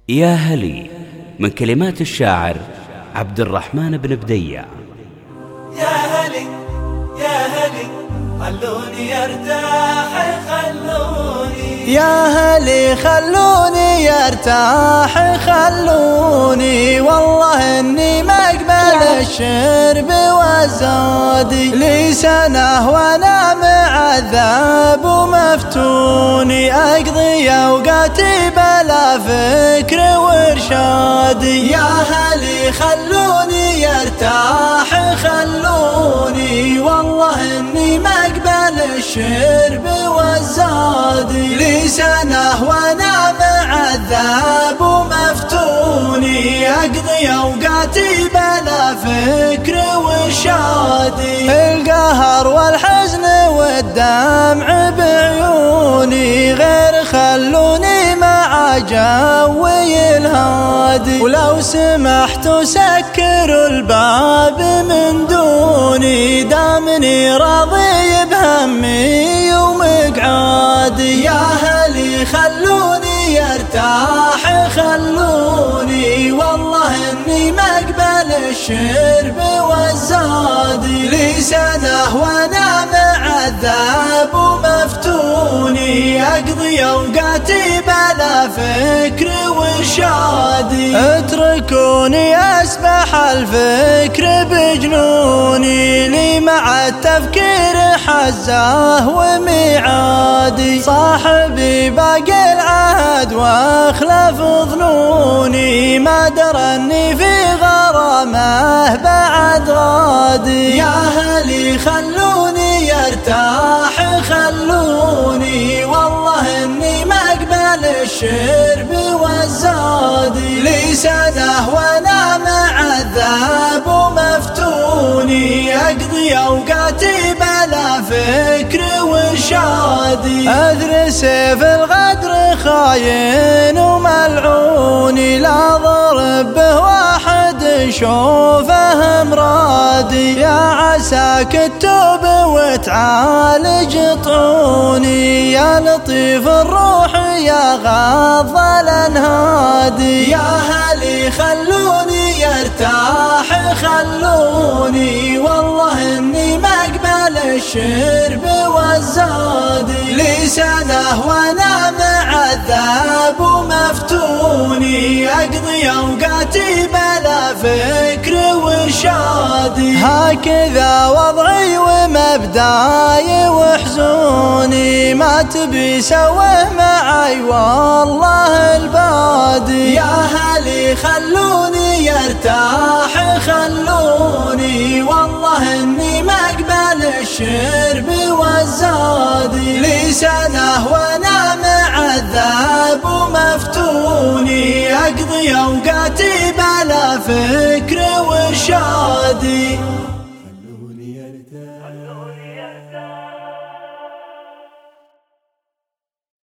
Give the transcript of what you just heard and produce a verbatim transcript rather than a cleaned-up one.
يا هلي من كلمات الشاعر عبد الرحمن بن بديع. يا هلي يا هلي خلوني ارتاح خلوني، يا هلي خلوني ارتاح خلوني، والله اني مقبل الشرب والزادي، لي سنة وانا معذب ومفتوني، اقضي اوقاتي بلا فكر وارشادي. يا هلي خلوني ارتاح خلوني، والله اني مقبل الشرب والزادي، لي سنة وانا معذب ومفتوني، اقضي اوقاتي بلا فكر وارشادي. القهر والحزن والدمع بعيوني، غير خلوني مع جوي الهادي، ولو سمحت سكروا الباب من دوني، دامني راضي بهمي ومقعادي. يا هلي خلوني ارتاح خلوني، والله اني مقبل الشرب والزادي، لي سنة وانا معذب ومفتوني، اقضي اوقاتي بلا فكر وارشادي. اتركوني اسبح الفكر بجنوني، لي مع التفكير حزاه وميعادي، صاحبي باقي العهد واخلف ظنوني، ما درني في غرامه بعد غادي. يا هلي خلوني ارتاح خلوني، والله اني مقبل الشرب والزادي، لي سنة وانا معذب ومفتوني، اقضي اوقاتي بلا فكر وارشادي. اذر سيف الغدر خاين وملعوني، لا ضرب به واحد شوفه مرادي، يا عساك تتوب وتعالج طعوني، يا لطيف الروح يا غاض الانهادي. يا هلي خلوني ارتاح خلوني، والله اني مقبل الشرب والزادي، لي سنة وانا معذب ومفتوني، اقضي اوقاتي بلا فكر وارشادي. هكذا وضعي ومبداي وحزوني، ما تبي سوه معي والله البادي. يا هلي خلوني ارتاح خلوني، والله اني مقبل الشرب والزادي، لي سنة وانا معذب ومفتوني، اقضي اوقاتي بلا فكر وارشادي.